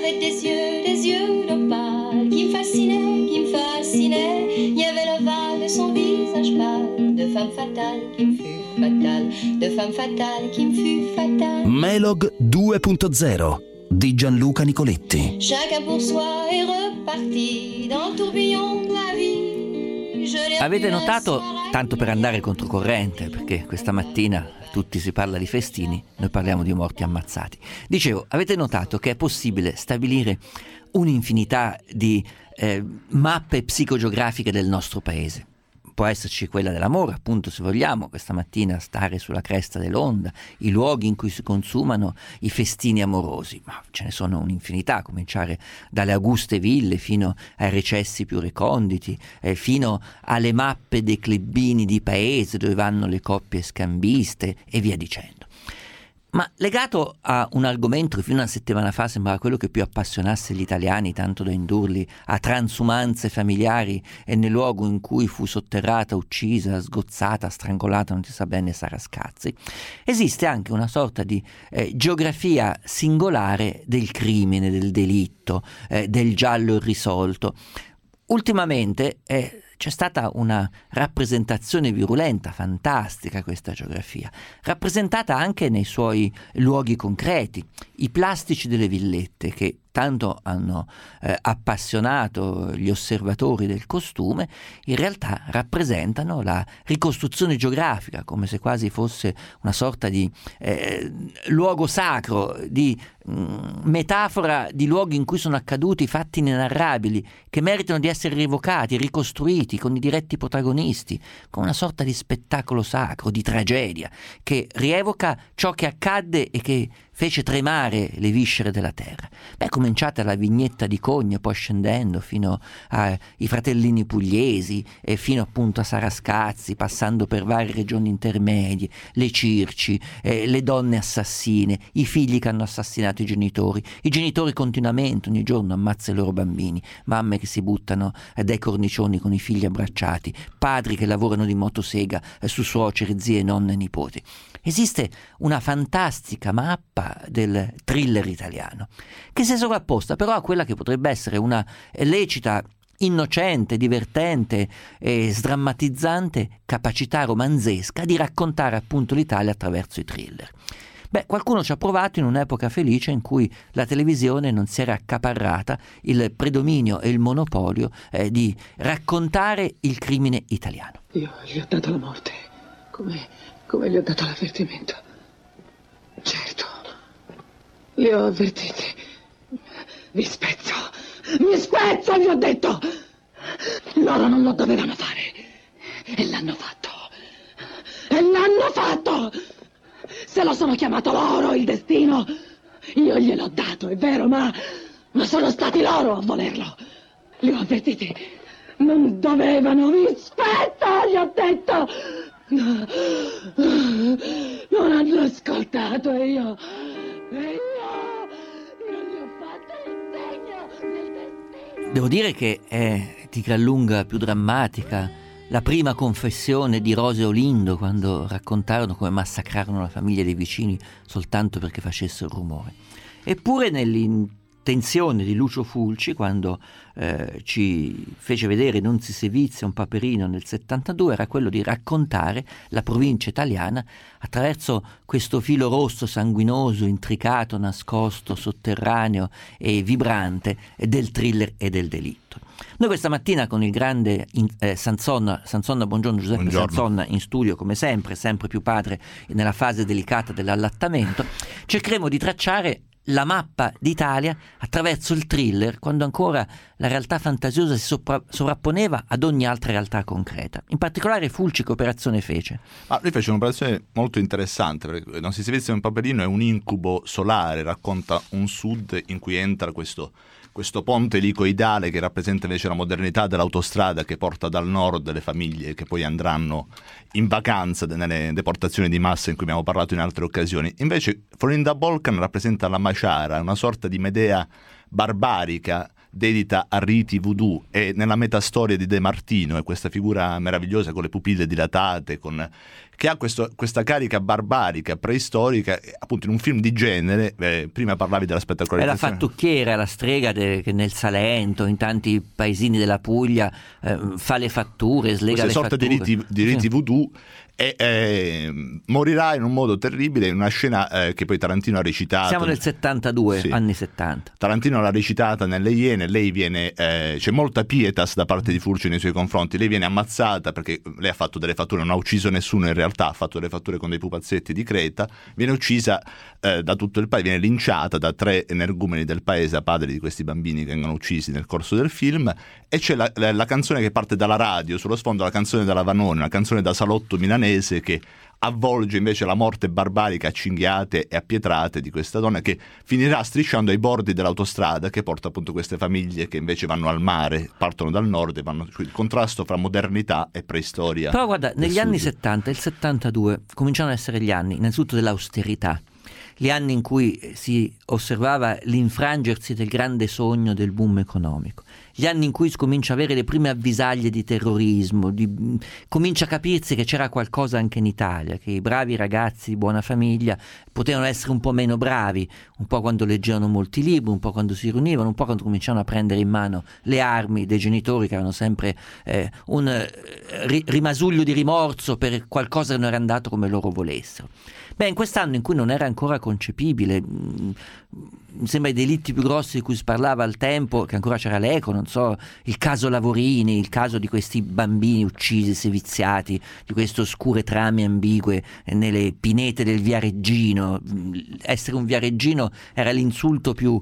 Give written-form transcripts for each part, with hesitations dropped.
avait des yeux d'opale qui me fascinaient. Il y avait l'ovale de son visage pâle, de femme fatale qui me fut fatale, de femme fatale qui me fut fatale. Melog 2.0 di Gianluca Nicoletti. Chacun pour soi est reparti dans le tourbillon de la vie. Avete notato, tanto per andare controcorrente, perché questa mattina tutti si parla di festini, noi parliamo di morti ammazzati. Dicevo, avete notato che è possibile stabilire un'infinità di mappe psicogeografiche del nostro paese. Può esserci quella dell'amore, appunto, se vogliamo, questa mattina stare sulla cresta dell'onda, i luoghi in cui si consumano i festini amorosi, ma ce ne sono un'infinità, a cominciare dalle auguste ville fino ai recessi più reconditi, fino alle mappe dei clubini di paese dove vanno le coppie scambiste e via dicendo. Ma legato a un argomento che fino a una settimana fa sembrava quello che più appassionasse gli italiani, tanto da indurli a transumanze familiari e nel luogo in cui fu sotterrata, uccisa, sgozzata, strangolata, non si sa bene, Sara Scazzi, esiste anche una sorta di geografia singolare del crimine, del delitto, del giallo irrisolto. Ultimamente c'è stata una rappresentazione virulenta, fantastica, questa geografia, rappresentata anche nei suoi luoghi concreti, i plastici delle villette che tanto hanno appassionato gli osservatori del costume, in realtà rappresentano la ricostruzione geografica, come se quasi fosse una sorta di luogo sacro, di metafora di luoghi in cui sono accaduti fatti inenarrabili che meritano di essere rievocati, ricostruiti con i diretti protagonisti, con una sorta di spettacolo sacro, di tragedia che rievoca ciò che accadde e che fece tremare le viscere della terra. Cominciate alla vignetta di Cogna, poi scendendo fino ai fratellini pugliesi e fino appunto a Sara Scazzi, passando per varie regioni intermedie, le Circi, le donne assassine, i figli che hanno assassinato i genitori continuamente, ogni giorno ammazza i loro bambini, mamme che si buttano dai cornicioni con i figli abbracciati, padri che lavorano di motosega su suoceri, zie, nonne e nipoti. Esiste una fantastica mappa del thriller italiano che si è sovrapposta però a quella che potrebbe essere una lecita, innocente, divertente e sdrammatizzante capacità romanzesca di raccontare appunto l'Italia attraverso i thriller. Qualcuno ci ha provato in un'epoca felice in cui la televisione non si era accaparrata il predominio e il monopolio di raccontare il crimine italiano. Io gli ho dato la morte, come gli ho dato l'avvertimento. Certo, li ho avvertiti. Mi spezzo, gli ho detto! Loro non lo dovevano fare. E l'hanno fatto! Se lo sono chiamato loro, il destino, io gliel'ho dato, è vero, ma sono stati loro a volerlo. Li ho avvertiti. Non dovevano, mi spezzo, gli ho detto! Non hanno ascoltato e io gli ho fatto il segno del destino. Devo dire che è di gran lunga più drammatica la prima confessione di Rose Olindo quando raccontarono come massacrarono la famiglia dei vicini soltanto perché facessero rumore. Eppure nell'intenzione di Lucio Fulci, quando ci fece vedere Nunzi Sevizia, un paperino nel 72, era quello di raccontare la provincia italiana attraverso questo filo rosso, sanguinoso, intricato, nascosto, sotterraneo e vibrante del thriller e del delitto. Noi questa mattina con il grande Sanzonna, buongiorno Giuseppe. Buongiorno. Sanzonna in studio come sempre più padre nella fase delicata dell'allattamento, cercheremo di tracciare la mappa d'Italia attraverso il thriller, quando ancora la realtà fantasiosa si sovrapponeva ad ogni altra realtà concreta. In particolare Fulci che operazione fece? Lui fece un'operazione molto interessante, perché Non si sveglia un paperino è un incubo solare, racconta un sud in cui entra questo ponte elicoidale che rappresenta invece la modernità dell'autostrada che porta dal nord le famiglie che poi andranno in vacanza nelle deportazioni di massa in cui abbiamo parlato in altre occasioni. Invece Florinda Bolkan rappresenta la Maciara, una sorta di Medea barbarica dedita a riti voodoo, e nella metastoria di De Martino è questa figura meravigliosa con le pupille dilatate, che ha questa carica barbarica, preistorica, appunto in un film di genere. Prima parlavi della spettacolarizzazione. È la fattucchiera, la strega che nel Salento, in tanti paesini della Puglia, fa le fatture, slega le fatture. Questa sorta di riti voodoo, e morirà in un modo terribile in una scena che poi Tarantino ha recitato. Siamo nel 72, sì. Anni 70. Tarantino l'ha recitata nelle Iene. Lei viene c'è molta pietas da parte di Fulci nei suoi confronti. Lei viene ammazzata perché lei ha fatto delle fatture, non ha ucciso nessuno in realtà, ha fatto delle fatture con dei pupazzetti di Creta. Viene uccisa da tutto il paese, viene linciata da 3 energumeni del paese, padri di questi bambini che vengono uccisi nel corso del film. E c'è la canzone che parte dalla radio, sullo sfondo la canzone della Vanoni, una canzone da salotto milanese che avvolge invece la morte barbarica a cinghiate e a pietrate di questa donna, che finirà strisciando ai bordi dell'autostrada che porta appunto queste famiglie che invece vanno al mare, partono dal nord e vanno, il contrasto fra modernità e preistoria. Però guarda, negli anni 70 e il 72 cominciano ad essere gli anni innanzitutto dell'austerità, gli anni in cui si osservava l'infrangersi del grande sogno del boom economico, gli anni in cui si comincia a avere le prime avvisaglie di terrorismo, comincia a capirsi che c'era qualcosa anche in Italia, che i bravi ragazzi di buona famiglia potevano essere un po' meno bravi, un po' quando leggevano molti libri, un po' quando si riunivano, un po' quando cominciavano a prendere in mano le armi dei genitori che avevano sempre un rimasuglio di rimorso per qualcosa che non era andato come loro volessero. Beh, in quest'anno in cui non era ancora concepibile, mi sembra i delitti più grossi di cui si parlava al tempo, che ancora c'era l'eco, non so, il caso Lavorini, il caso di questi bambini uccisi, seviziati, di queste oscure trame ambigue nelle pinete del Viareggino. Essere un viareggino era l'insulto più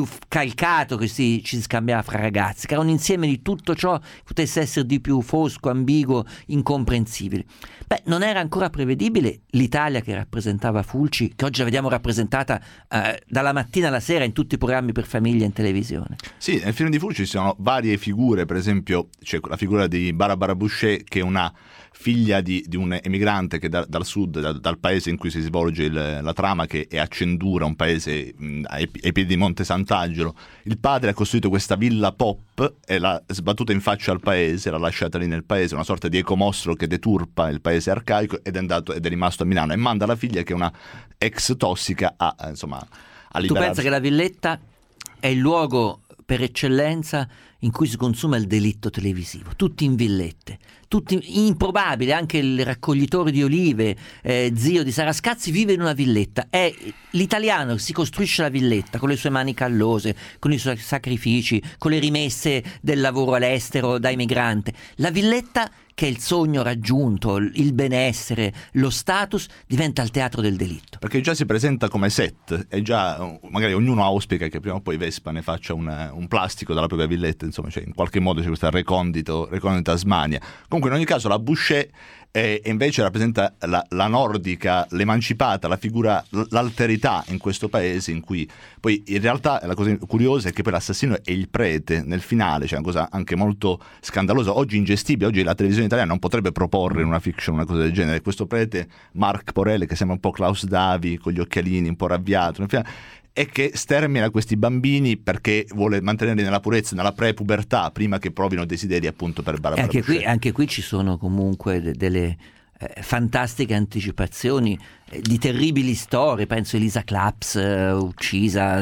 calcato che ci si scambiava fra ragazzi, che era un insieme di tutto ciò che potesse essere di più fosco, ambiguo, incomprensibile. Beh, non era ancora prevedibile l'Italia che rappresentava Fulci, che oggi la vediamo rappresentata dalla mattina alla sera in tutti i programmi per famiglia in televisione. Sì, nel film di Fulci ci sono varie figure, per esempio c'è la figura di Barbara Boucher, che è una figlia di un emigrante che dal sud, dal paese in cui si svolge la trama, che è a Cendura, un paese ai piedi di Monte Sant'Angelo. Il padre ha costruito questa villa pop e l'ha sbattuta in faccia al paese, l'ha lasciata lì nel paese, una sorta di ecomostro che deturpa il paese arcaico, ed è rimasto a Milano, e manda la figlia, che è una ex tossica, a liberarsi. Tu pensa che la villetta è il luogo per eccellenza in cui si consuma il delitto televisivo, tutti in villette, tutti improbabile. Anche il raccoglitore di olive, zio di Sarascazzi, vive in una villetta. È l'italiano che si costruisce la villetta con le sue mani callose, con i suoi sacrifici, con le rimesse del lavoro all'estero da emigrante. La villetta, che è il sogno raggiunto, il benessere, lo status, diventa il teatro del delitto. Perché già si presenta come set, e già magari ognuno auspica che prima o poi Vespa ne faccia un plastico dalla propria villetta, insomma, in qualche modo c'è questa recondita smania. Comunque in ogni caso la Boucher invece rappresenta la nordica, l'emancipata, la figura, l'alterità in questo paese, in cui poi in realtà la cosa curiosa è che poi l'assassino è il prete nel finale, cioè una cosa anche molto scandalosa, oggi ingestibile. Oggi la televisione italiana non potrebbe proporre in una fiction una cosa del genere. Questo prete, Marc Porelle, che sembra un po' Klaus Davi, con gli occhialini, un po' arrabbiato, e che stermina questi bambini perché vuole mantenerli nella purezza, nella pre-pubertà, prima che provino desideri appunto per Barbara Boucher. Anche qui ci sono comunque delle fantastiche anticipazioni di terribili storie. Penso Elisa Claps uccisa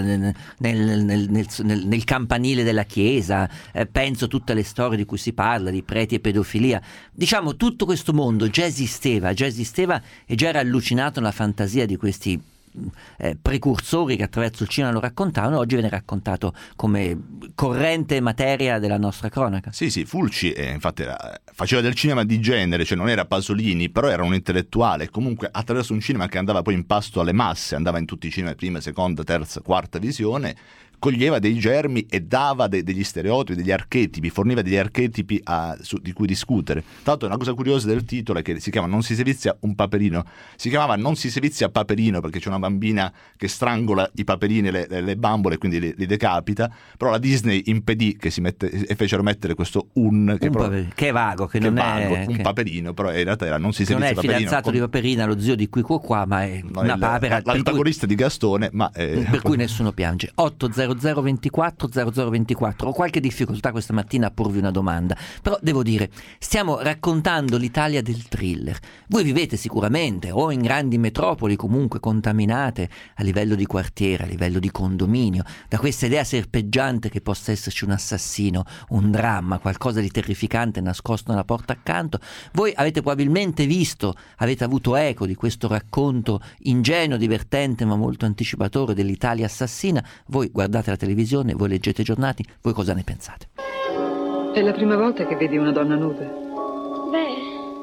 nel campanile della chiesa, penso tutte le storie di cui si parla, di preti e pedofilia. Diciamo, tutto questo mondo già esisteva e già era allucinato nella fantasia di questi precursori che attraverso il cinema lo raccontavano. Oggi viene raccontato come corrente materia della nostra cronaca. Sì, Fulci infatti faceva del cinema di genere, cioè non era Pasolini, però era un intellettuale, comunque attraverso un cinema che andava poi in pasto alle masse, andava in tutti i cinema, prima, seconda, terza, quarta visione, coglieva dei germi e dava degli stereotipi, degli archetipi, forniva degli archetipi di cui discutere. Tra l'altro una cosa curiosa del titolo è che si chiama Non si sevizia un Paperino, si chiamava Non si sevizia Paperino perché c'è una bambina che strangola i paperini e le bambole, quindi li decapita, però la Disney impedì che si mette, e fecero mettere questo che è vago, che non è un paperino, però in realtà non si non è il Paperino, fidanzato di Paperina, lo zio di qui qua, ma è una papera, l'antagonista di Gastone, ma per cui nessuno piange. 800 24 0024. Ho qualche difficoltà questa mattina a porvi una domanda, però devo dire, stiamo raccontando l'Italia del thriller. Voi vivete sicuramente o in grandi metropoli comunque contaminate a livello di quartiere, a livello di condominio, da questa idea serpeggiante che possa esserci un assassino, un dramma, qualcosa di terrificante nascosto nella porta accanto. Voi avete probabilmente visto, avete avuto eco di questo racconto ingenuo, divertente ma molto anticipatore dell'Italia assassina. Voi guardate la televisione, voi leggete i giornali, voi cosa ne pensate? È la prima volta che vedi una donna nuda? Beh,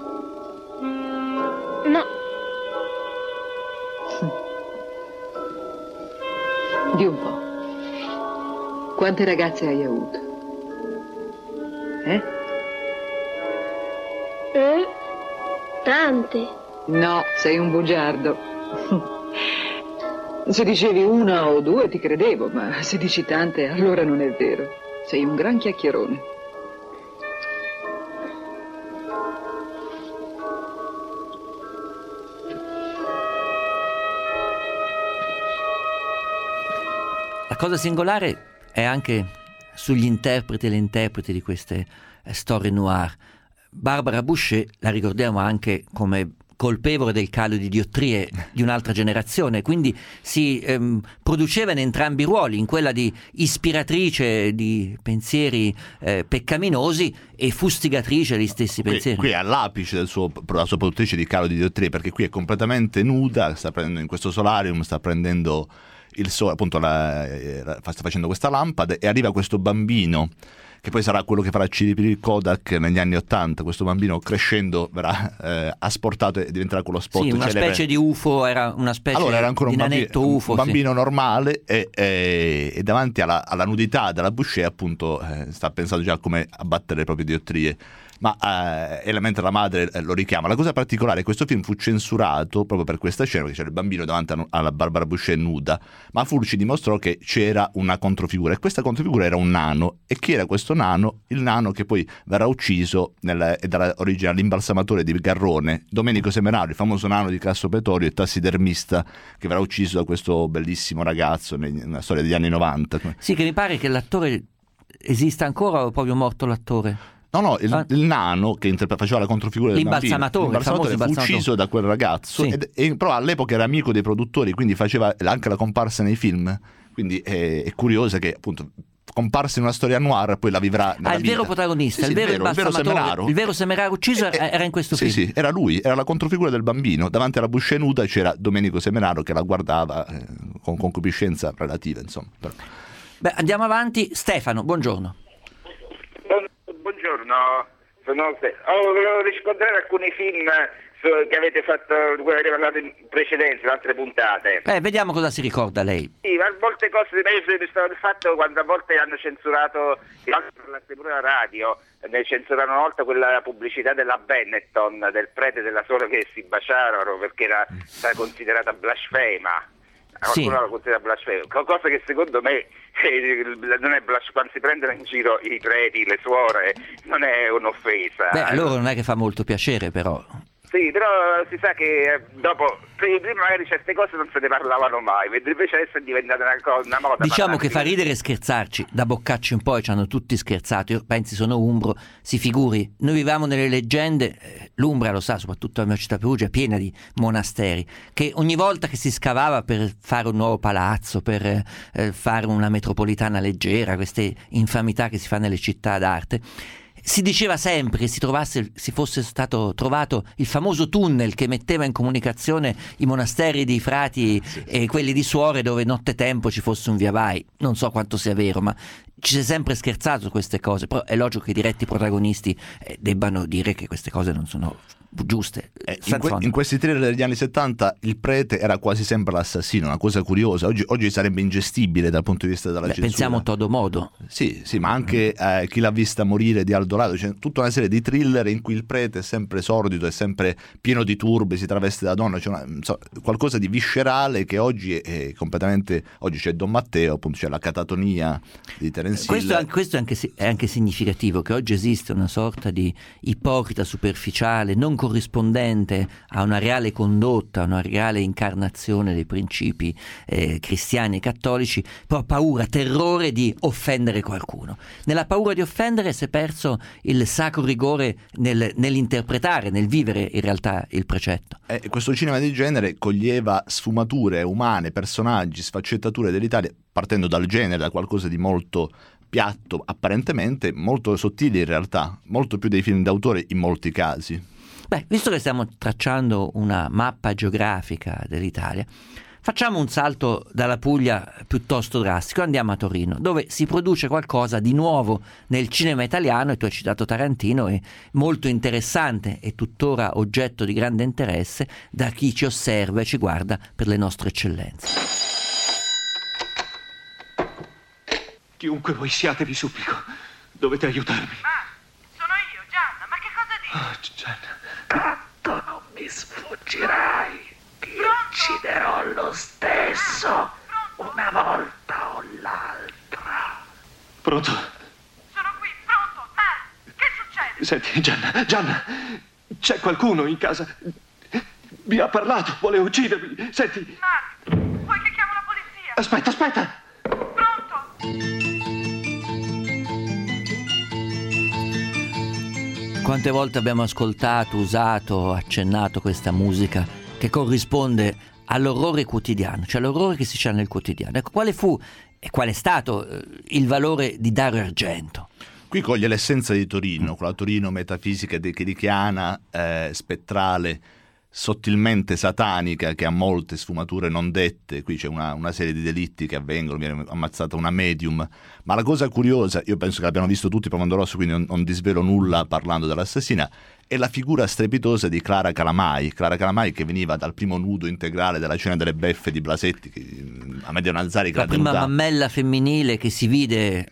no. Di un po'. Quante ragazze hai avuto? Tante. No, sei un bugiardo. Se dicevi una o due ti credevo, ma se dici tante allora non è vero. Sei un gran chiacchierone. La cosa singolare è anche sugli interpreti e le interpreti di queste storie noir. Barbara Boucher la ricordiamo anche come colpevole del calo di diottrie di un'altra generazione, quindi si produceva in entrambi i ruoli, in quella di ispiratrice di pensieri peccaminosi e fustigatrice degli stessi pensieri. Qui è all'apice della sua produttrice di calo di diottrie, perché qui è completamente nuda, sta prendendo in questo solarium, sta prendendo il sole, appunto sta facendo questa lampada, e arriva questo bambino che poi sarà quello che farà Ciri Kodak negli anni '80. Questo bambino crescendo verrà asportato e diventerà quello spot una celebre. Specie di UFO, era una specie era ancora di nanetto UFO, un bambino normale, e davanti alla nudità della Boucher appunto sta pensando già come abbattere le proprie diottrie, ma mentre la madre lo richiama. La cosa particolare è che questo film fu censurato proprio per questa scena, perché c'era il bambino davanti alla Barbara Boucher nuda, ma Fulci dimostrò che c'era una controfigura, e questa controfigura era un nano. E chi era questo nano? Il nano che poi verrà ucciso e darà origine all'imbalsamatore di Garrone, Domenico Semeraro, il famoso nano di Casso Pretorio e tassidermista, che verrà ucciso da questo bellissimo ragazzo nella storia degli anni '90. Sì, che mi pare che l'attore esista ancora, o è proprio morto l'attore? No, il nano che faceva la controfigura del l'imbalsamatore fu ucciso da quel ragazzo, sì. Però all'epoca era amico dei produttori, quindi faceva anche la comparsa nei film, quindi è curiosa che appunto comparsa in una storia noir poi la vivrà nella il vita. vero protagonista, sì, il vero Semeraro. Il vero Semeraro ucciso era in questo film. Sì, era lui, era la controfigura del bambino. Davanti alla Boucher nuda c'era Domenico Semeraro che la guardava con concupiscenza relativa, insomma. Beh, andiamo avanti. Stefano, buongiorno. Buongiorno, volevo rispondere a alcuni film che avete fatto, di cui avete parlato in precedenza, in altre puntate. Vediamo cosa si ricorda lei. Sì, ma molte cose mi stavo del fatto quando a volte hanno censurato, pure la radio, ne censurarono una volta quella pubblicità della Benetton, del prete e della suora che si baciarono perché era stata considerata blasfema. Qualcuno la considera blasfema, cosa che secondo me non è quando si prendono in giro i preti, le suore, non è un'offesa. Beh, a loro non è che fa molto piacere, però. Sì, però si sa che dopo, prima magari certe cose non se ne parlavano mai, mentre invece adesso è diventata una moda. Diciamo che fa ridere e scherzarci, da Boccaccio in poi ci hanno tutti scherzato. Io pensi, sono umbro, si figuri, noi vivevamo nelle leggende, l'Umbria lo sa, soprattutto la mia città Perugia, è piena di monasteri, che ogni volta che si scavava per fare un nuovo palazzo, per fare una metropolitana leggera, queste infamità che si fa nelle città d'arte, si diceva sempre che si fosse stato trovato il famoso tunnel che metteva in comunicazione i monasteri di frati e quelli di suore, dove nottetempo ci fosse un via vai. Non so quanto sia vero, ma ci si è sempre scherzato su queste cose. Però è logico che i diretti protagonisti debbano dire che queste cose non sono giuste. In questi thriller degli anni 70 il prete era quasi sempre l'assassino, una cosa curiosa. Oggi sarebbe ingestibile dal punto di vista della censura. Pensiamo a Todo Modo. Sì, ma anche Chi l'ha vista morire di Aldo Lado. C'è tutta una serie di thriller in cui il prete è sempre sordido, è sempre pieno di turbe, si traveste da donna. C'è qualcosa di viscerale che oggi è completamente... Oggi c'è Don Matteo, appunto, c'è la catatonia di Terence Hill. Questo è anche significativo, che oggi esiste una sorta di ipocrita superficiale, non corrispondente a una reale condotta, a una reale incarnazione dei principi cristiani e cattolici, però paura, terrore di offendere qualcuno. Nella paura di offendere si è perso il sacro rigore nell'interpretare, nel vivere in realtà il precetto. Questo cinema di genere coglieva sfumature umane, personaggi, sfaccettature dell'Italia, partendo dal genere, da qualcosa di molto piatto apparentemente, molto sottile in realtà, molto più dei film d'autore in molti casi. Visto che stiamo tracciando una mappa geografica dell'Italia, facciamo un salto dalla Puglia piuttosto drastico, andiamo a Torino, dove si produce qualcosa di nuovo nel cinema italiano, e tu hai citato Tarantino, è molto interessante e tuttora oggetto di grande interesse da chi ci osserva e ci guarda per le nostre eccellenze. Chiunque voi siate, vi supplico, dovete aiutarmi. Sono io, Gianna, ma che cosa dici? Gianna. Tanto non mi sfuggirai. Ti ucciderò lo stesso, una volta o l'altra. Pronto? Sono qui, pronto, Mark, che succede? Senti, Gianna, c'è qualcuno in casa. Vi ha parlato, vuole uccidermi. Senti. Mark, vuoi che chiamo la polizia? Aspetta. Pronto? Quante volte abbiamo ascoltato, usato, accennato questa musica che corrisponde all'orrore quotidiano, cioè all'orrore che si ha nel quotidiano. Ecco, quale fu e qual è stato il valore di Dario Argento? Qui coglie l'essenza di Torino, quella Torino metafisica chirichiana, spettrale, sottilmente satanica, che ha molte sfumature non dette. Qui c'è una serie di delitti che avvengono, viene ammazzata una medium, ma la cosa curiosa, io penso che l'abbiano visto tutti Profondo Rosso, quindi non disvelo nulla parlando dell'assassina, è la figura strepitosa di Clara Calamai, che veniva dal primo nudo integrale della Cena delle Beffe di Blasetti, Amedeo Nazzari, che la prima mammella femminile che si vide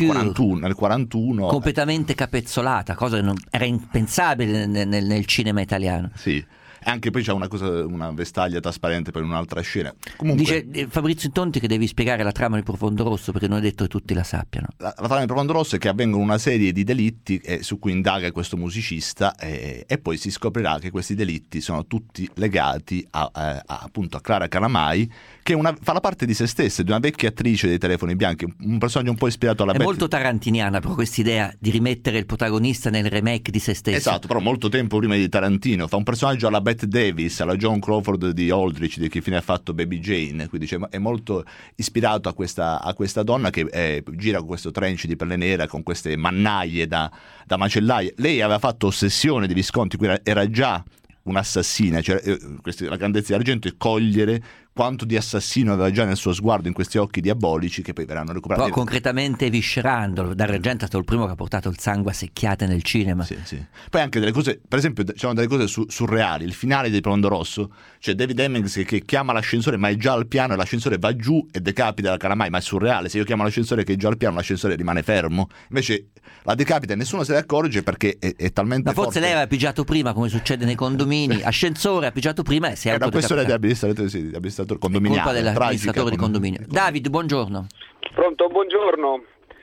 nel 41 completamente capezzolata, cosa che non era impensabile nel cinema italiano. Sì. E anche poi c'è una vestaglia trasparente per un'altra scena. Comunque, dice Fabrizio Intonti che devi spiegare la trama di Profondo Rosso, perché non è detto che tutti la sappiano. La trama di Profondo Rosso è che avvengono una serie di delitti su cui indaga questo musicista, e poi si scoprirà che questi delitti sono tutti legati appunto a Clara Calamai, che fa la parte di se stessa, di una vecchia attrice dei Telefoni Bianchi, un personaggio un po' ispirato alla molto tarantiniana però quest'idea di rimettere il protagonista nel remake di se stesso. Esatto, però molto tempo prima di Tarantino. Fa un personaggio alla Bette Davis, alla John Crawford di Aldrich, di chi fine ha fatto Baby Jane, quindi è molto ispirato a questa donna che gira con questo trench di pelle nera, con queste mannaie da macellaia. Lei aveva fatto Ossessione di Visconti, quindi era già un'assassina, cioè, la grandezza di Argento è cogliere quanto di assassino aveva già nel suo sguardo, in questi occhi diabolici che poi verranno recuperati. Però concretamente viscerandolo. Dario Argento è stato il primo che ha portato il sangue a secchiate nel cinema. Sì. Poi anche delle cose, per esempio, c'erano delle cose surreali. Il finale di Profondo Rosso, c'è David Hemmings che chiama l'ascensore ma è già al piano, e l'ascensore va giù e decapita la Calamai, ma è surreale. Se io chiamo l'ascensore che è già al piano, l'ascensore rimane fermo. Invece la decapita e nessuno se ne accorge perché è talmente forte. Ma forse lei aveva pigiato prima, come succede nei condomini. Ascensore ha pigiato prima e si è autodecapitato. Era questione di amministratore condominiale. Colpa dell'amministratore di condominio. David, buongiorno. Pronto, buongiorno.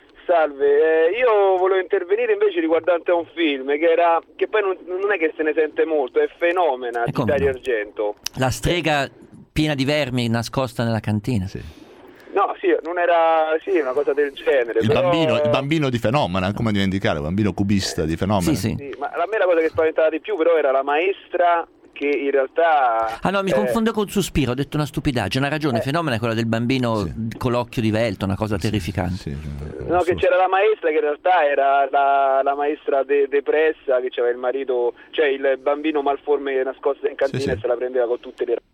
Salve, io volevo intervenire invece riguardante a un film che poi non è che se ne sente molto, è Fenomena di Dario Argento. La strega piena di vermi nascosta nella cantina. Sì. No, sì, non era una cosa del genere. Il bambino di Fenomena, come dimenticare, il bambino cubista di Fenomena. Sì. Ma a me la cosa che spaventava di più però era la maestra, che in realtà... Ah no, mi confondo con Suspiro, ho detto una stupidaggine, ha ragione, Fenomena è quella del bambino con l'occhio divelto, una cosa terrificante. Sì. No, che c'era la maestra che in realtà era la maestra depressa, che c'aveva il marito, cioè il bambino malforme nascosto in cantina e se la prendeva con tutte le...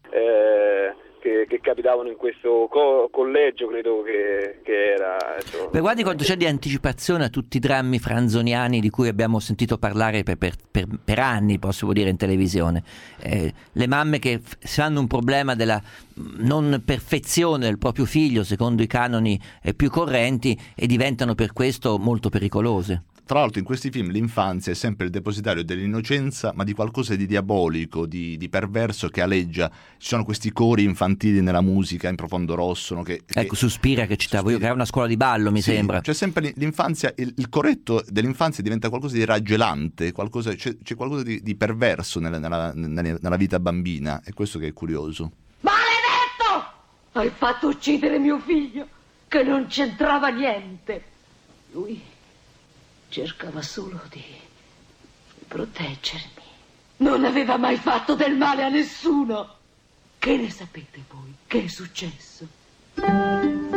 che capitavano in questo collegio, credo che era. Beh, guardi quanto c'è di anticipazione a tutti i drammi franzoniani di cui abbiamo sentito parlare per anni, posso dire, in televisione. Le mamme che si hanno un problema della non perfezione del proprio figlio secondo i canoni più correnti e diventano per questo molto pericolose. Tra l'altro in questi film l'infanzia è sempre il depositario dell'innocenza, ma di qualcosa di diabolico, di perverso che aleggia. Ci sono questi cori infantili nella musica in Profondo Rosso. Ecco, Suspira che citavo io, che era una scuola di ballo, mi sembra. C'è sempre l'infanzia, il corretto dell'infanzia diventa qualcosa di raggelante, c'è qualcosa di perverso nella vita bambina, è questo che è curioso. Maledetto! Hai fatto uccidere mio figlio, che non c'entrava niente. Lui cercava solo di proteggermi. Non aveva mai fatto del male a nessuno. Che ne sapete voi? Che è successo? Non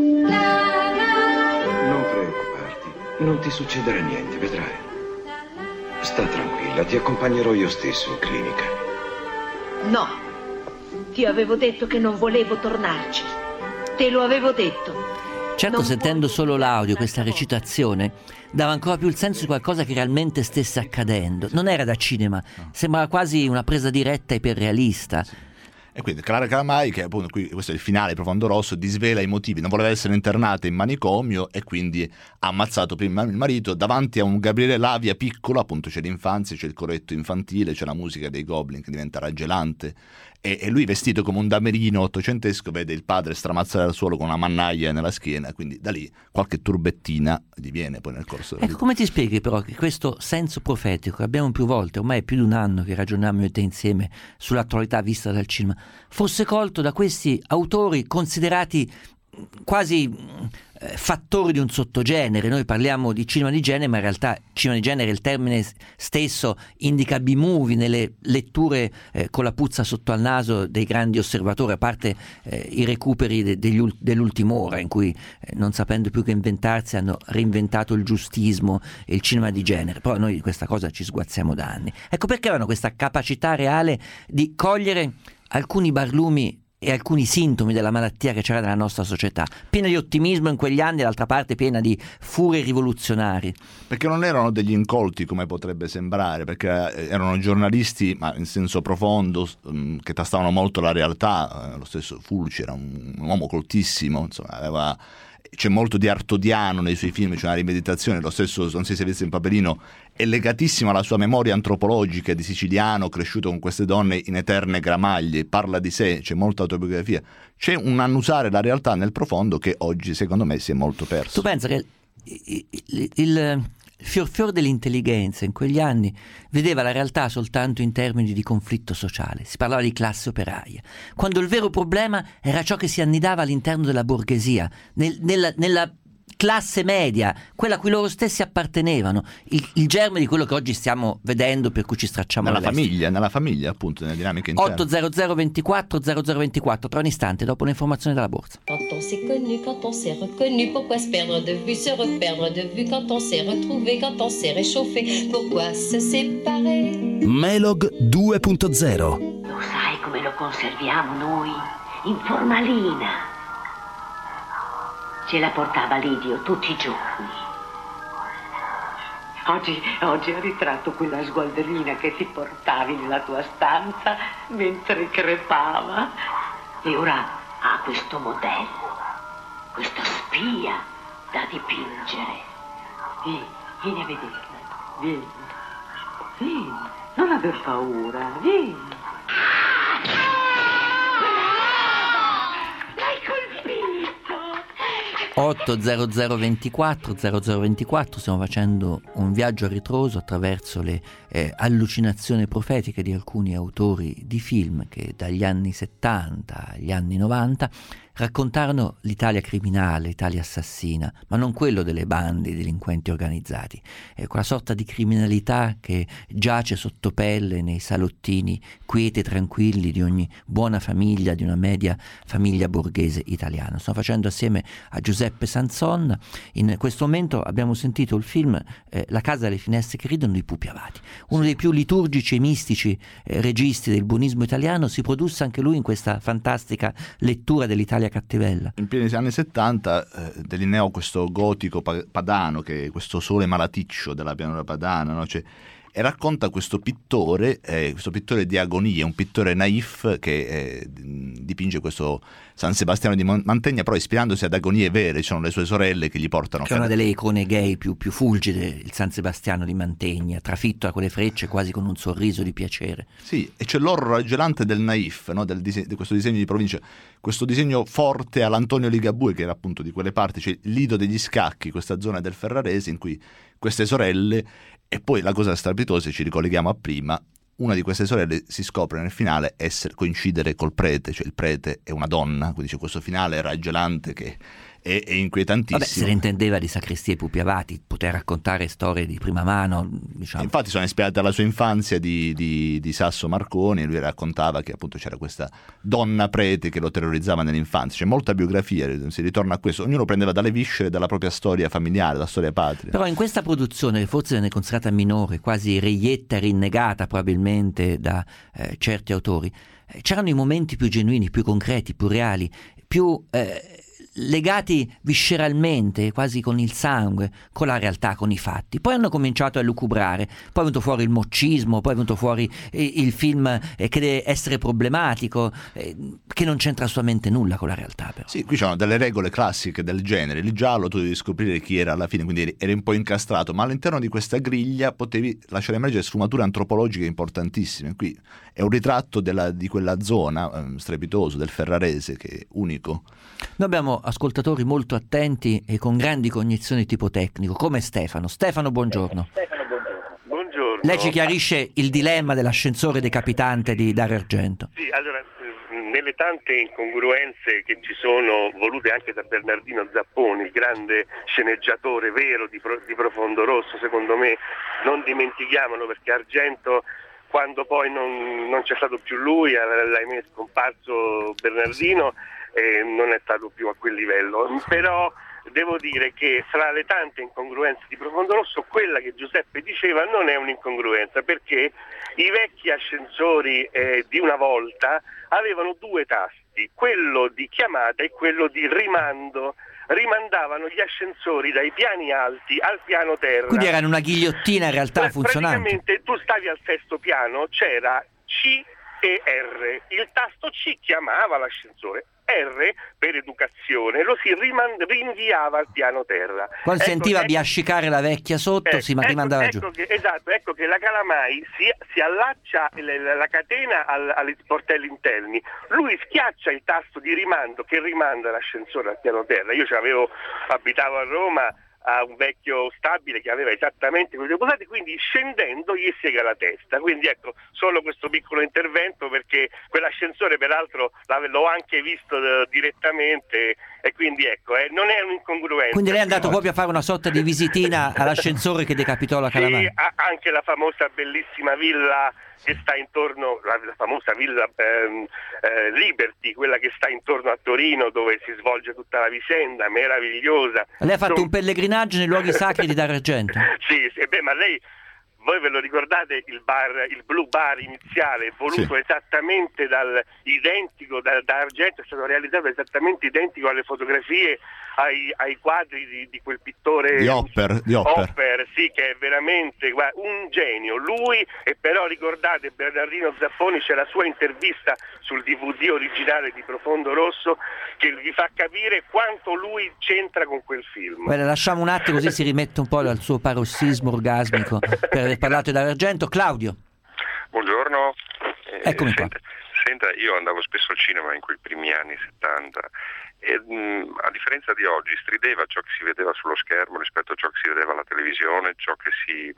preoccuparti, non ti succederà niente, vedrai. Sta tranquilla, ti accompagnerò io stesso in clinica. No, ti avevo detto che non volevo tornarci. Te lo avevo detto. Certo, sentendo solo l'audio, questa recitazione dava ancora più il senso di qualcosa che realmente stesse accadendo. Non era da cinema, sembrava quasi una presa diretta iperrealista. E quindi Clara Calamai, che appunto qui questo è il finale Profondo Rosso, disvela i motivi. Non voleva essere internata in manicomio e quindi ha ammazzato prima il marito davanti a un Gabriele Lavia piccolo. Appunto c'è l'infanzia, c'è il corretto infantile, c'è la musica dei Goblin che diventa raggelante e lui vestito come un damerino ottocentesco vede il padre stramazzare al suolo con una mannaia nella schiena, quindi da lì qualche turbettina gli viene poi nel corso della vita. Come ti spieghi però che questo senso profetico che abbiamo più volte, ormai è più di un anno che ragioniamo io e te insieme sull'attualità vista dal cinema, fosse colto da questi autori considerati quasi fattori di un sottogenere? Noi parliamo di cinema di genere, ma in realtà cinema di genere, il termine stesso indica B-movie nelle letture con la puzza sotto al naso dei grandi osservatori, a parte i recuperi dell'ultima ora in cui non sapendo più che inventarsi hanno reinventato il giustismo e il cinema di genere. Però noi di questa cosa ci sguazziamo da anni. Ecco perché avevano questa capacità reale di cogliere alcuni barlumi e alcuni sintomi della malattia che c'era nella nostra società, piena di ottimismo in quegli anni, d'altra parte piena di furie rivoluzionarie. Perché non erano degli incolti come potrebbe sembrare, perché erano giornalisti, ma in senso profondo, che tastavano molto la realtà. Lo stesso Fulci era un uomo coltissimo, insomma, c'è molto di artodiano nei suoi film, c'è una rimeditazione. Lo stesso, non so se avete in Paperino, è legatissimo alla sua memoria antropologica di siciliano cresciuto con queste donne in eterne gramaglie, parla di sé, c'è molta autobiografia, c'è un annusare la realtà nel profondo che oggi secondo me si è molto perso. Tu pensa che il fior dell'intelligenza in quegli anni vedeva la realtà soltanto in termini di conflitto sociale, si parlava di classe operaia, quando il vero problema era ciò che si annidava all'interno della borghesia, nella classe media, quella a cui loro stessi appartenevano, il germe di quello che oggi stiamo vedendo, per cui ci stracciamo nella famiglia appunto, nella dinamica interna. 800 24 0024, tra un istante dopo le informazioni della borsa. Quand on s'est connu, quand on s'est reconnu, pourquoi se perdre de vue, se reperdre de vue, quand on s'est retrouvé, quand on s'est réchauffé, pourquoi se séparer? Melog 2.0. Lo sai come lo conserviamo noi? In formalina. Ce la portava Lidio tutti i giorni. Oggi ha ritratto quella sgualderina che ti portavi nella tua stanza mentre crepava. E ora ha questo modello, questa spia da dipingere. Vieni a vederla. Vieni. Non aver paura. Vieni. L'hai colpito! 800 24 0024, stiamo facendo un viaggio a ritroso attraverso le allucinazioni profetiche di alcuni autori di film che dagli anni 70 agli anni 90 raccontarono l'Italia criminale, l'Italia assassina, ma non quello delle bande di delinquenti organizzati, quella sorta di criminalità che giace sotto pelle nei salottini quieti e tranquilli di ogni buona famiglia, di una media famiglia borghese italiana. Stiamo facendo assieme a Giuseppe Sanson. In questo momento abbiamo sentito il film La casa delle finestre che ridono di Pupi Avati, uno dei più liturgici e mistici registi del buonismo italiano. Si produsse anche lui in questa fantastica lettura dell'Italia Maria Cattivella. In pieni anni 70 delineò questo gotico padano, che è questo sole malaticcio della pianura padana, no? E racconta questo pittore di agonie, un pittore naif che dipinge questo San Sebastiano di Mantegna, però ispirandosi ad agonie vere. Ci sono le sue sorelle che gli portano... Che è una delle icone gay più fulgide, il San Sebastiano di Mantegna, trafitto da quelle frecce quasi con un sorriso di piacere. Sì, e c'è l'orrore raggelante del naif, no? Di questo disegno di provincia, questo disegno forte all'Antonio Ligabue, che era appunto di quelle parti, cioè il Lido degli Scacchi, questa zona del Ferrarese in cui queste sorelle... E poi la cosa strepitosa, ci ricolleghiamo a prima, una di queste sorelle si scopre nel finale coincidere col prete, cioè il prete è una donna, quindi c'è questo finale raggelante che è inquietantissimo. Vabbè, se ne intendeva di sacrestie e pupi avati, poter raccontare storie di prima mano, diciamo. Infatti sono ispirate alla sua infanzia di Sasso Marconi, e lui raccontava che appunto c'era questa donna prete che lo terrorizzava nell'infanzia. C'è molta biografia, si ritorna a questo, ognuno prendeva dalle viscere dalla propria storia familiare, dalla storia patria. Però in questa produzione, forse viene considerata minore, quasi reietta e rinnegata probabilmente da certi autori, c'erano i momenti più genuini, più concreti, più reali, più... legati visceralmente, quasi con il sangue, con la realtà, con i fatti. Poi hanno cominciato a lucubrare, poi è venuto fuori il moccismo, poi è venuto fuori il film che deve essere problematico, che non c'entra assolutamente nulla con la realtà. Però. Sì, qui c'erano delle regole classiche del genere. Il giallo tu devi scoprire chi era alla fine, quindi eri un po' incastrato, ma all'interno di questa griglia potevi lasciare emergere sfumature antropologiche importantissime. Qui è un ritratto di quella zona strepitoso del Ferrarese, che è unico. Noi abbiamo ascoltatori molto attenti e con grandi cognizioni tipo tecnico, come Stefano. Stefano, buongiorno. Buongiorno. Lei ci chiarisce il dilemma dell'ascensore decapitante di Dario Argento. Sì, allora, nelle tante incongruenze che ci sono, volute anche da Bernardino Zapponi, il grande sceneggiatore vero di Profondo Rosso, secondo me, non dimentichiamolo, perché Argento, quando poi non c'è stato più lui, ahimè scomparso Bernardino, non è stato più a quel livello. Però devo dire che fra le tante incongruenze di Profondo Rosso, quella che Giuseppe diceva non è un'incongruenza, perché i vecchi ascensori di una volta avevano due tasti, quello di chiamata e quello di rimando. Rimandavano gli ascensori dai piani alti al piano terra. Quindi era una ghigliottina in realtà funzionante. Praticamente tu stavi al sesto piano, c'era C e R, il tasto C chiamava l'ascensore, R per educazione lo si rinviava al piano terra. Quando sentiva biascicare la vecchia sotto si rimandava giù. Ecco che la Calamai si allaccia la catena agli sportelli interni, lui schiaccia il tasto di rimando che rimanda l'ascensore al piano terra. Io abitavo a Roma, a un vecchio stabile che aveva esattamente quei deposati, quindi scendendo gli siega la testa. Quindi ecco, solo questo piccolo intervento, perché quell'ascensore peraltro l'ho anche visto direttamente, e quindi ecco, non è un'incongruenza. Quindi lei è andato proprio a fare una sorta di visitina all'ascensore che decapitò la Calamai? Sì, anche la famosa bellissima villa che sta intorno, la famosa villa Liberty, quella che sta intorno a Torino, dove si svolge tutta la vicenda, meravigliosa. Lei ha fatto un pellegrinaggio nei luoghi sacri di Dario Argento? Sì, ma voi ve lo ricordate il Blue Bar iniziale, voluto esattamente identico da Argento, è stato realizzato esattamente identico alle fotografie, ai quadri di quel pittore di Hopper, sì, che è veramente un genio lui. E però ricordate, Bernardino Zapponi, c'è la sua intervista sul DVD originale di Profondo Rosso che vi fa capire quanto lui c'entra con quel film. Bene, lasciamo un attimo così si rimette un po' al suo parossismo orgasmico per aver parlato di Argento. Claudio. Buongiorno. Eccomi qua. Senta, io andavo spesso al cinema in quei primi anni 70 e a differenza di oggi strideva ciò che si vedeva sullo schermo rispetto a ciò che si vedeva alla televisione, ciò che si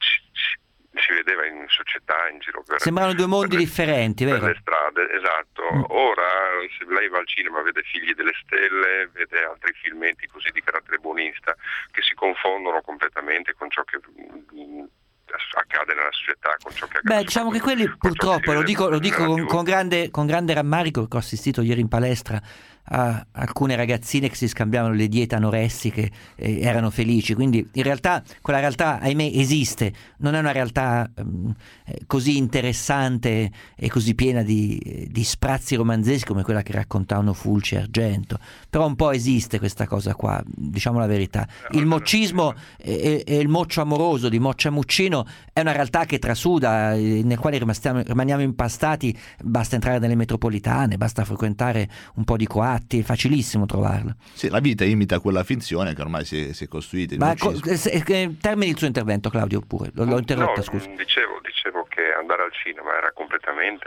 vedeva in società, in giro per... Sembrano due mondi differenti, vero? Per le strade, esatto. Ora, se lei va al cinema, vede Figli delle Stelle, vede altri filmetti così di carattere buonista che si confondono completamente con ciò che accade nella società, con ciò che accade. Beh, diciamo che quelli purtroppo, lo dico con grande rammarico, perché ho assistito ieri in palestra a alcune ragazzine che si scambiavano le diete anoressiche e erano felici, quindi in realtà quella realtà, ahimè, esiste, non è una realtà così interessante e così piena di sprazzi romanzeschi come quella che raccontavano Fulci e Argento, però un po' esiste questa cosa qua, diciamo la verità. Il moccismo e il moccio amoroso di Moccia e Muccino è una realtà che trasuda, nel quale rimaniamo impastati, basta entrare nelle metropolitane, basta frequentare un po' di coatti, è facilissimo trovarla. Sì, la vita imita quella finzione che ormai si è costruita. Ma termini il suo intervento, Claudio, oppure l'ho interrotta, scusa. Dicevo che andare al cinema era completamente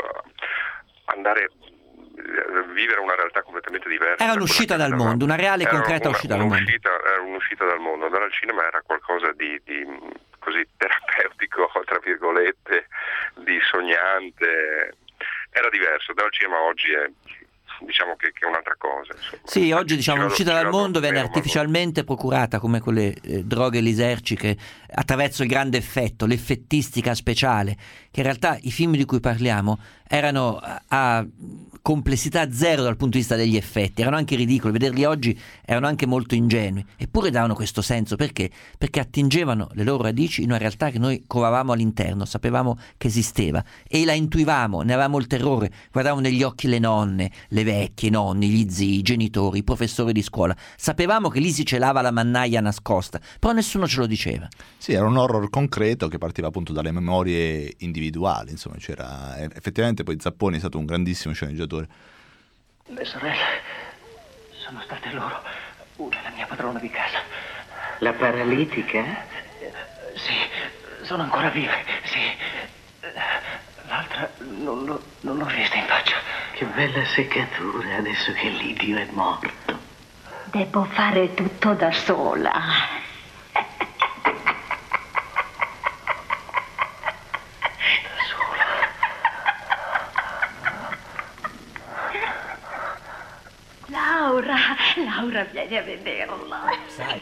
vivere una realtà completamente diversa. Era un'uscita dal mondo, una reale e concreta uscita dal mondo. Era un'uscita dal mondo. Andare al cinema era qualcosa di così terapeutico, tra virgolette, di sognante. Era diverso. Andare al cinema oggi è, diciamo che è un'altra cosa, insomma. Sì, oggi l'uscita dal mondo viene artificialmente procurata come quelle droghe lisergiche attraverso il grande effetto, l'effettistica speciale, che in realtà i film di cui parliamo erano a complessità zero dal punto di vista degli effetti, erano anche ridicoli, vederli oggi erano anche molto ingenui, eppure davano questo senso, perché attingevano le loro radici in una realtà che noi covavamo all'interno, sapevamo che esisteva e la intuivamo, ne avevamo il terrore, guardavamo negli occhi le nonne, le vecchie, i nonni, gli zii, i genitori, i professori di scuola, sapevamo che lì si celava la mannaia nascosta, però nessuno ce lo diceva. Sì, era un horror concreto che partiva appunto dalle memorie individuali, insomma, c'era effettivamente, poi Zapponi è stato un grandissimo sceneggiatore. Le sorelle sono state loro. Una è la mia padrona di casa. La paralitica? Sì, sono ancora vive, sì. L'altra non l'ho vista in faccia. Che bella seccatura adesso che Lidio è morto. Devo fare tutto da sola. Laura, vieni a vederla. Sai.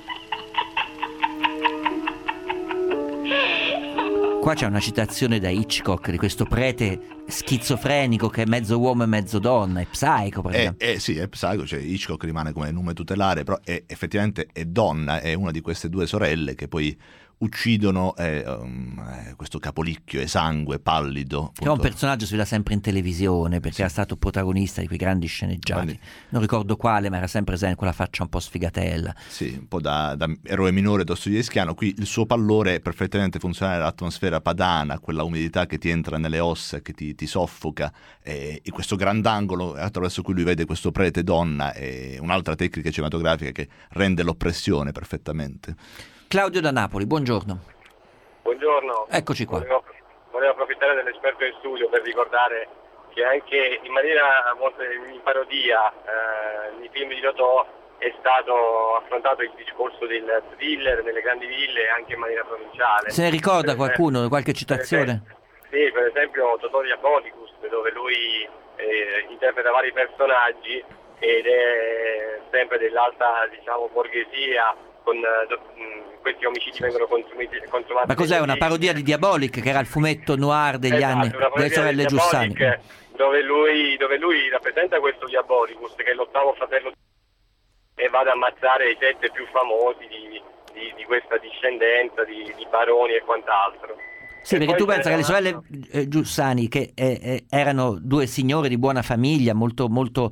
Qua c'è una citazione da Hitchcock di questo prete schizofrenico che è mezzo uomo e mezzo donna, è psico. Sì, è psico, cioè Hitchcock rimane come nume tutelare, però effettivamente è donna, è una di queste due sorelle che poi uccidono questo capolicchio esangue, pallido. Che è un personaggio che si vede sempre in televisione perché era stato protagonista di quei grandi sceneggiati. Non ricordo quale, ma era sempre presente con la faccia un po' sfigatella. Sì, un po' da eroe minore dostoevskiano. Qui il suo pallore è perfettamente funzionale all'atmosfera padana, quella umidità che ti entra nelle ossa, che ti soffoca, e questo grandangolo attraverso cui lui vede questo prete donna è un'altra tecnica cinematografica che rende l'oppressione perfettamente. Claudio da Napoli, buongiorno. Buongiorno. Eccoci qua. Volevo approfittare dell'esperto in studio per ricordare che anche in maniera molto in parodia nei film di Totò è stato affrontato il discorso del thriller nelle grandi ville anche in maniera provinciale. Se ne ricorda qualcuno, qualche citazione? Sì, per esempio Totò Diabolicus, dove lui interpreta vari personaggi ed è sempre dell'alta, diciamo, borghesia, con questi omicidi vengono consumati. Ma cos'è, una parodia di Diabolic, che era il fumetto noir degli anni delle sorelle Giussani? Dove lui rappresenta questo Diabolicus, che è l'ottavo fratello, e va ad ammazzare i 7 più famosi di questa discendenza di baroni e quant'altro. Sì, perché tu pensa che le sorelle Giussani, che erano due signore di buona famiglia, molto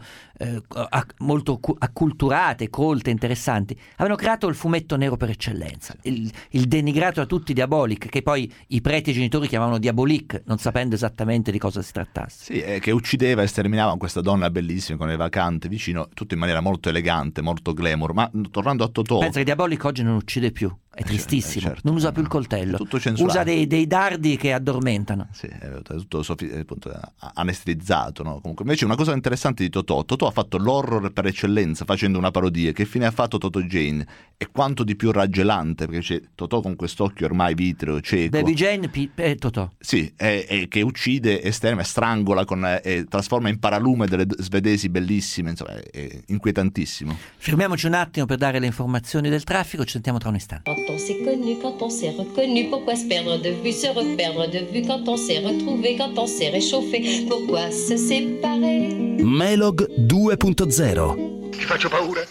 acculturate, colte, interessanti, avevano creato il fumetto nero per eccellenza, il denigrato a tutti Diabolic, che poi i preti genitori chiamavano Diabolique, non sapendo esattamente di cosa si trattasse. Sì, che uccideva e sterminava questa donna bellissima con le vacante vicino, tutto in maniera molto elegante, molto glamour. Ma tornando a Totò, pensa che Diabolic oggi non uccide più. È tristissimo, certo, non usa più il coltello, usa dei dardi che addormentano. Sì, è tutto appunto, anestetizzato, no? Comunque, invece una cosa interessante di Totò ha fatto l'horror per eccellenza facendo una parodia. Che fine ha fatto Totò Jane? è quanto di più raggelante, perché c'è Totò con quest'occhio ormai vitreo, cieco. Baby Jane e Totò. Sì, che uccide, esterna, strangola, trasforma in paralume delle svedesi bellissime, insomma, è inquietantissimo. Fermiamoci un attimo per dare le informazioni del traffico, ci sentiamo tra un istante. Quand on s'est connu, quand on s'est reconnu, pourquoi se perdre de vue, se reperdre de vue, quand on s'est retrouvé, quand on s'est réchauffé, pourquoi se séparer? Melog 2.0. Ti faccio paura?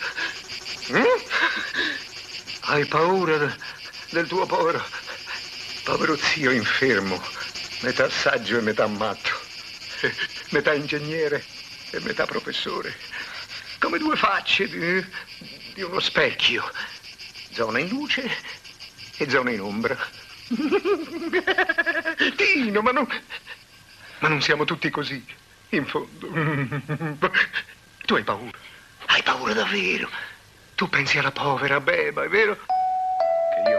Hai paura del tuo povero zio infermo, metà saggio e metà matto, metà ingegnere e metà professore, come due facce di uno specchio, zona in luce e zona in ombra. Tino, ma non siamo tutti così, in fondo. Tu hai paura davvero. Tu pensi alla povera Beba, è vero? Che io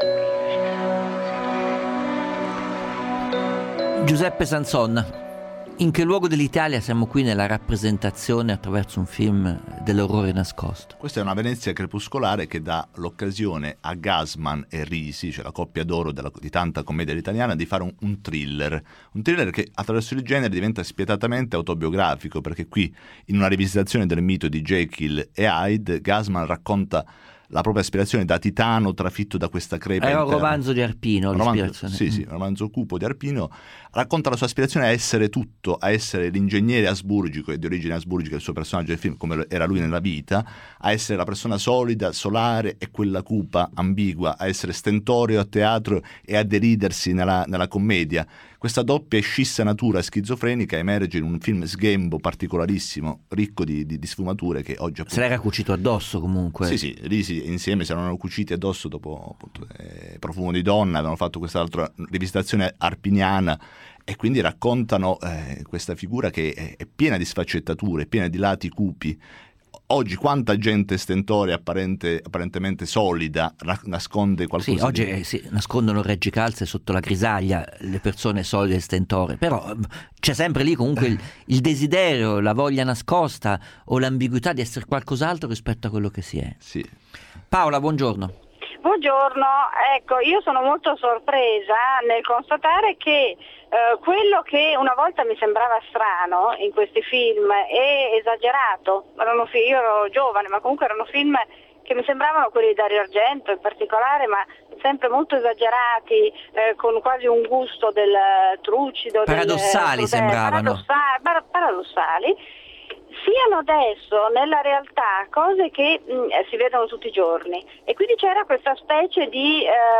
ho fatto. Giuseppe Sanson, in che luogo dell'Italia siamo qui nella rappresentazione attraverso un film dell'orrore nascosto? Questa è una Venezia crepuscolare che dà l'occasione a Gassman e Risi, cioè la coppia d'oro di tanta commedia italiana, di fare un thriller. Un thriller che attraverso il genere diventa spietatamente autobiografico, perché qui, in una rivisitazione del mito di Jekyll e Hyde, Gassman racconta la propria aspirazione da titano trafitto da questa crepa. È un romanzo di Arpino, l'ispirazione. Sì, un romanzo cupo di Arpino. Racconta la sua aspirazione a essere tutto, a essere l'ingegnere asburgico e di origine asburgica, il suo personaggio del film, come era lui nella vita, a essere la persona solida, solare e quella cupa, ambigua, a essere stentoreo a teatro e a deridersi nella commedia. Questa doppia e scissa natura schizofrenica emerge in un film sghembo particolarissimo, ricco di sfumature che oggi appunto... Se l'era cucito addosso comunque. Sì, Risi insieme si erano cuciti addosso dopo appunto, Profumo di donna, avevano fatto quest'altra rivisitazione arpiniana e quindi raccontano questa figura che è piena di sfaccettature, piena di lati cupi. Oggi quanta gente stentorea apparentemente solida nasconde qualcosa. Sì, oggi si nascondono reggicalze sotto la grisaglia le persone solide e stentoree, però c'è sempre lì comunque il desiderio, la voglia nascosta o l'ambiguità di essere qualcos'altro rispetto a quello che si è. Sì. Paola, buongiorno. Buongiorno, ecco, io sono molto sorpresa nel constatare che quello che una volta mi sembrava strano in questi film è esagerato. Io ero giovane, ma comunque erano film che mi sembravano quelli di Dario Argento in particolare, ma sempre molto esagerati, con quasi un gusto del trucido. Paradossali sembravano. Paradossali. Siano adesso nella realtà cose che si vedono tutti i giorni e quindi c'era questa specie di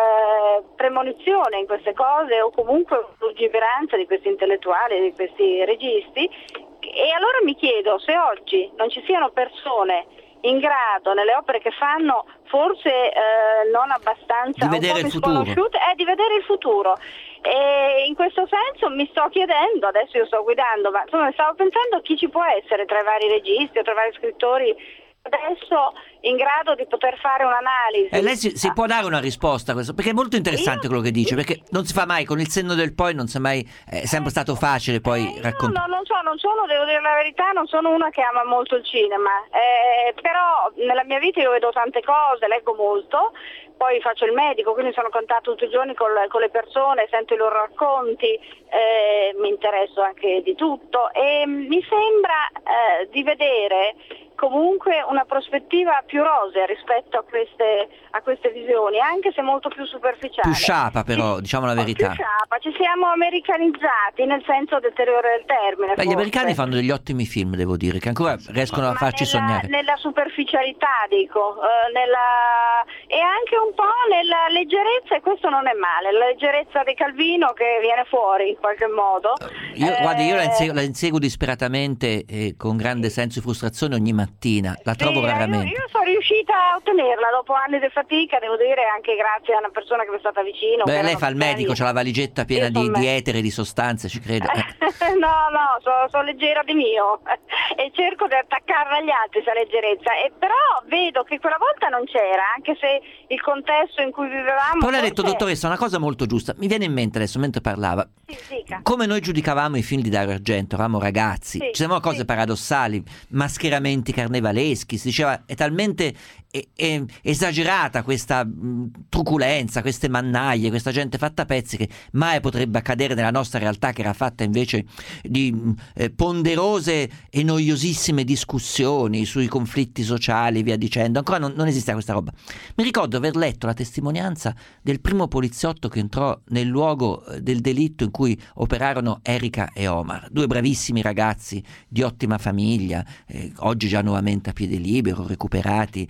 premonizione in queste cose o comunque lungimiranza di questi intellettuali, di questi registi, e allora mi chiedo se oggi non ci siano persone in grado nelle opere che fanno forse non abbastanza di vedere il futuro, di vedere il futuro. E in questo senso mi sto chiedendo, adesso io sto guidando, ma insomma stavo pensando chi ci può essere tra i vari registi o tra i vari scrittori adesso in grado di poter fare un'analisi. Lei si può dare una risposta a questo? Perché è molto interessante quello che dice, perché non si fa mai, con il senno del poi non si è mai, è sempre stato facile poi raccontare. Non sono, devo dire la verità, non sono una che ama molto il cinema, però nella mia vita io vedo tante cose, leggo molto, poi faccio il medico, quindi sono in contatto tutti i giorni con le persone, sento i loro racconti, mi interesso anche di tutto e mi sembra di vedere comunque una prospettiva più rosea rispetto a queste visioni, anche se molto più superficiali. Più sciapa però, diciamo la verità. Più sciapa, ci siamo americanizzati nel senso deteriore del termine. Gli americani fanno degli ottimi film, devo dire, che ancora riescono a farci sognare. Nella superficialità, dico, e anche un po' nella leggerezza, e questo non è male, la leggerezza di Calvino che viene fuori in qualche modo. Guardi, io la inseguo disperatamente e con grande senso di frustrazione ogni mattina, la trovo raramente. Io sono riuscita a ottenerla dopo anni di fatica, devo dire, anche grazie a una persona che mi è stata vicino. Beh, lei fa il medico, c'ha la valigetta piena di etere, di sostanze, ci credo. No, sono leggera di mio e cerco di attaccarla agli altri questa leggerezza, però vedo che quella volta non c'era, anche se il contesto in cui vive avevamo... Poi lei ha detto, forse- dottoressa, una cosa molto giusta. Mi viene in mente adesso, mentre parlava, Sì, dica. come noi giudicavamo i film di Dario Argento, eravamo ragazzi, Sì, ci sembrano cose sì. paradossali, mascheramenti carnevaleschi, si diceva è talmente esagerata questa truculenza, queste mannaie, questa gente fatta a pezzi che mai potrebbe accadere nella nostra realtà, che era fatta invece di ponderose e noiosissime discussioni sui conflitti sociali, via dicendo. Ancora non esisteva questa roba. Mi ricordo aver letto la testimonianza del primo poliziotto che entrò nel luogo del delitto in cui operarono Erika e Omar, due bravissimi ragazzi di ottima famiglia, oggi già nuovamente a piede libero, recuperati.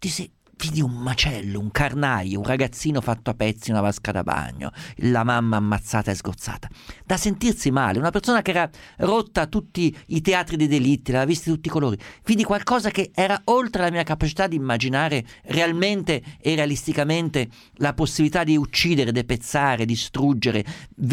Vidi un macello, un carnaio, un ragazzino fatto a pezzi in una vasca da bagno, la mamma ammazzata e sgozzata. Da sentirsi male, una persona che era rotta a tutti i teatri dei delitti, l'aveva visti tutti i colori. Vidi qualcosa che era oltre la mia capacità di immaginare realmente e realisticamente la possibilità di uccidere, depezzare, distruggere,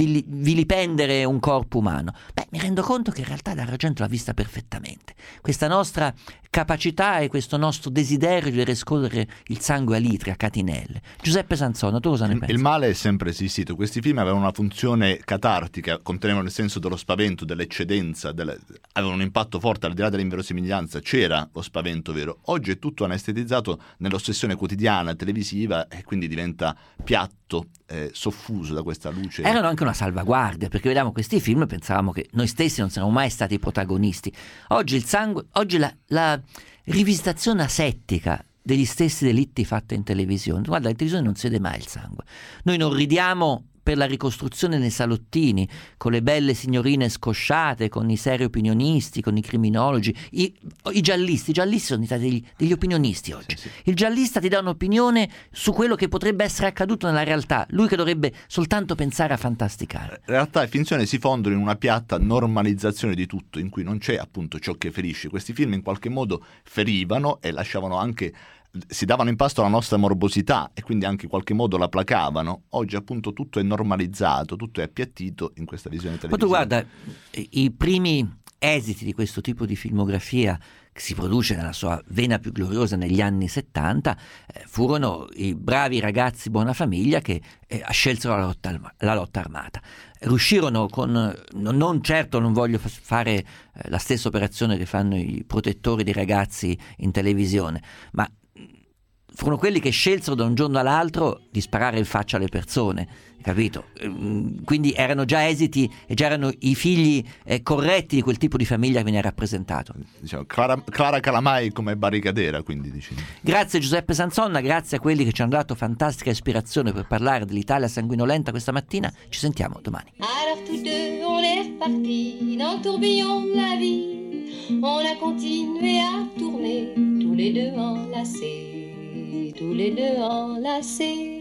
vilipendere un corpo umano. Mi rendo conto che in realtà Dario Argento l'ha vista perfettamente. Questa nostra capacità e questo nostro desiderio di riscorrere il sangue a litri, a catinelle. Giuseppe Sanzona, tu cosa ne pensi? Il male è sempre esistito. Questi film avevano una funzione catartica, contenevano il senso dello spavento, dell'eccedenza, avevano un impatto forte al di là dell'inverosimiglianza, c'era lo spavento vero. Oggi è tutto anestetizzato nell'ossessione quotidiana, televisiva, e quindi diventa piatto, soffuso da questa luce. Erano anche una salvaguardia, perché vedevamo questi film e pensavamo che noi stessi non saremmo mai stati i protagonisti. Oggi il sangue, oggi la rivisitazione asettica degli stessi delitti fatti in televisione. Guarda, in televisione non si vede mai il sangue. Noi non ridiamo per la ricostruzione nei salottini, con le belle signorine scosciate, con i seri opinionisti, con i criminologi, i giallisti. I giallisti sono diventati degli opinionisti oggi. Sì. Il giallista ti dà un'opinione su quello che potrebbe essere accaduto nella realtà, lui che dovrebbe soltanto pensare a fantasticare. Realtà e finzione si fondono in una piatta normalizzazione di tutto, in cui non c'è appunto ciò che ferisce. Questi film in qualche modo ferivano e lasciavano anche, si davano in pasto alla nostra morbosità e quindi anche in qualche modo la placavano. Oggi appunto tutto è normalizzato, tutto è appiattito in questa visione televisiva. Ma tu guarda, i primi esiti di questo tipo di filmografia che si produce nella sua vena più gloriosa negli anni 70 furono i bravi ragazzi buona famiglia che scelsero la lotta armata. Riuscirono con, non certo, non voglio fare la stessa operazione che fanno i protettori dei ragazzi in televisione, ma furono quelli che scelsero da un giorno all'altro di sparare in faccia alle persone, capito? Quindi erano già esiti e già erano i figli corretti di quel tipo di famiglia che viene rappresentato. Diciamo, Clara Calamai come barricadera, quindi dici. Grazie Giuseppe Sanzonna, grazie a quelli che ci hanno dato fantastica ispirazione per parlare dell'Italia sanguinolenta questa mattina. Ci sentiamo domani. Alors tous deux on est repartis dans le tourbillon de la vie. On a continué à tourner tous les deux enlacés, tous les deux enlacés.